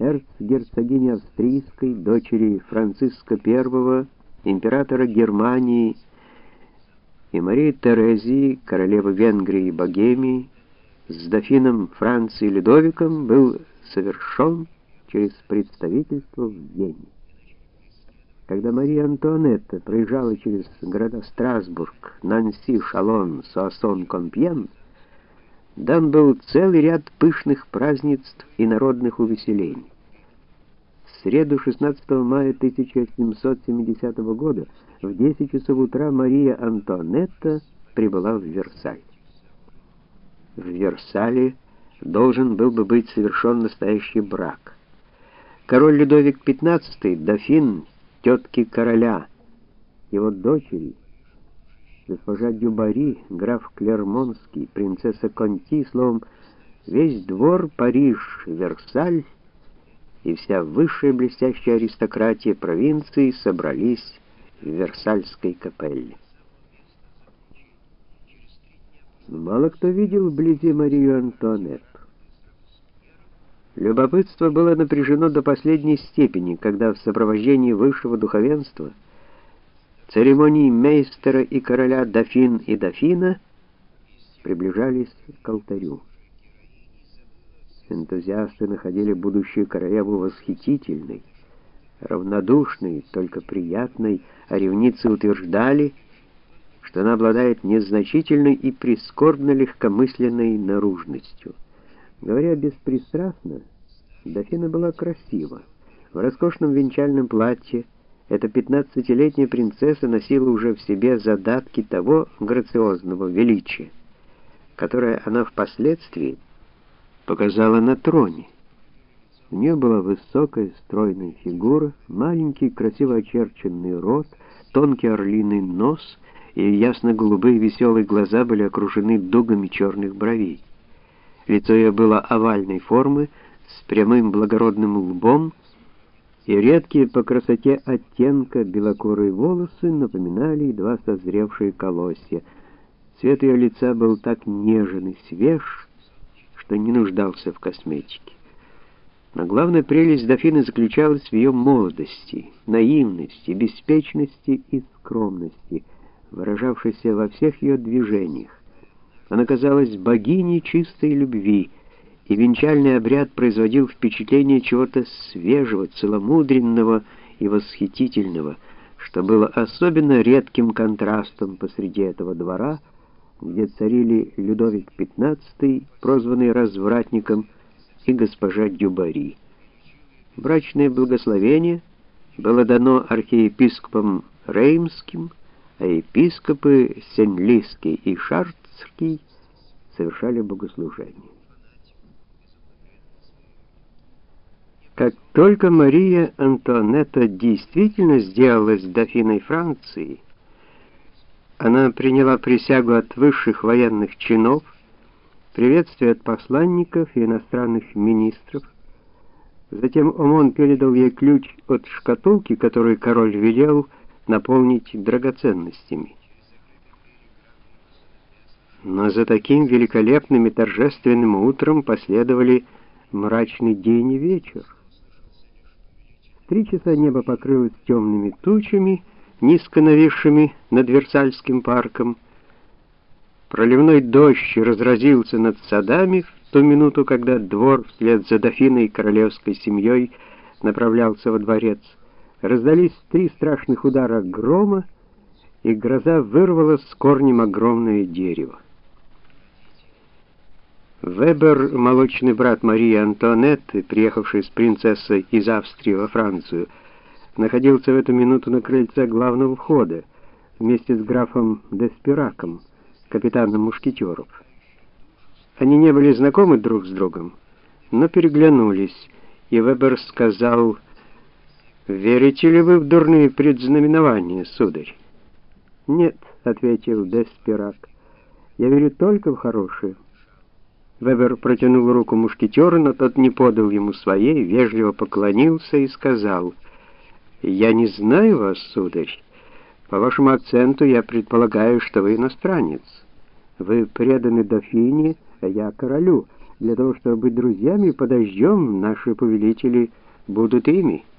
эрцгерцогини австрийской, дочери Франциска I, императора Германии, и Марии Терезии, королевы Венгрии и Богемии, с дофином Франции Людовиком был совершен через представительство в Вене. Когда Мария Антуанетта проезжала через города Страсбург, Нанси, Шалон, Суассон, Компьен, дан был целый ряд пышных празднеств и народных увеселений. В среду 16 мая 1770 года в 10 часов утра Мария Антуанетта прибыла в Версаль. В Версале должен был бы быть совершен настоящий брак. Король Людовик XV, дофин тетки короля, его дочери, госпожа Дюбари, граф Клермонский, принцесса Конти, словом, весь двор, Париж, Версаль и вся высшая блестящая аристократия провинции собрались в Версальской капелле. Мало кто видел вблизи Марию Антуанетту. Любопытство было напряжено до последней степени, когда в сопровождении высшего духовенства, церемонии мейстера и короля дофин и дофина приближались к алтарю. Энтузиасты находили будущую королеву восхитительной, равнодушной, только приятной, а ревницы утверждали, что она обладает незначительной и прискорбно легкомысленной наружностью. Говоря беспристрастно, дофина была красива. В роскошном венчальном платье эта 15-летняя принцесса носила уже в себе задатки того грациозного величия, которое она впоследствии показала на троне. У нее была высокая стройная фигура, маленький красиво очерченный рот, тонкий орлиный нос, и ясно-голубые веселые глаза были окружены дугами черных бровей. Лицо ее было овальной формы, с прямым благородным лбом, и редкие по красоте оттенка белокурые волосы напоминали едва созревшие колосья. Цвет ее лица был так нежен и свеж, что не нуждался в косметике. Но главная прелесть дофины заключалась в ее молодости, наивности, беспечности и скромности, выражавшейся во всех ее движениях. Она казалась богиней чистой любви, и венчальный обряд производил впечатление чего-то свежего, целомудренного и восхитительного, что было особенно редким контрастом посреди этого двора, где царили Людовик XV, прозванный развратником, и госпожа Дюбари. Брачное благословение было дано архиепископом Реймским, а епископы Сен-Лиский и Шарцкий совершали богослужение. Как только Мария Антуанетта действительно сделалась дофиной Франции, она приняла присягу от высших военных чинов, приветствие от посланников и иностранных министров. Затем ОМОН передал ей ключ от шкатулки, которую король велел наполнить драгоценностями. Но за таким великолепным и торжественным утром последовали мрачный день и вечер. В 3 часа небо покрылось темными тучами, низко нависшими над Версальским парком. Проливной дождь разразился над садами в ту минуту, когда двор вслед за дофиной и королевской семьей направлялся во дворец. Раздались 3 страшных удара грома, и гроза вырвала с корнем огромное дерево. Вебер, молочный брат Марии Антуанетты, приехавший с принцессой из Австрии во Францию, находился в эту минуту на крыльце главного входа вместе с графом Деспираком, капитаном мушкетеров. Они не были знакомы друг с другом, но переглянулись, и Вебер сказал: «Верите ли вы в дурные предзнаменования, сударь?» «Нет», — ответил Деспирак, — «я верю только в хорошие». Вебер протянул руку мушкетеру, но тот не подал ему своей, вежливо поклонился и сказал: «Я не знаю вас, сударь. По вашему акценту я предполагаю, что вы иностранец. Вы преданы дофине, а я королю. Для того, чтобы быть друзьями, подождем, наши повелители будут ими.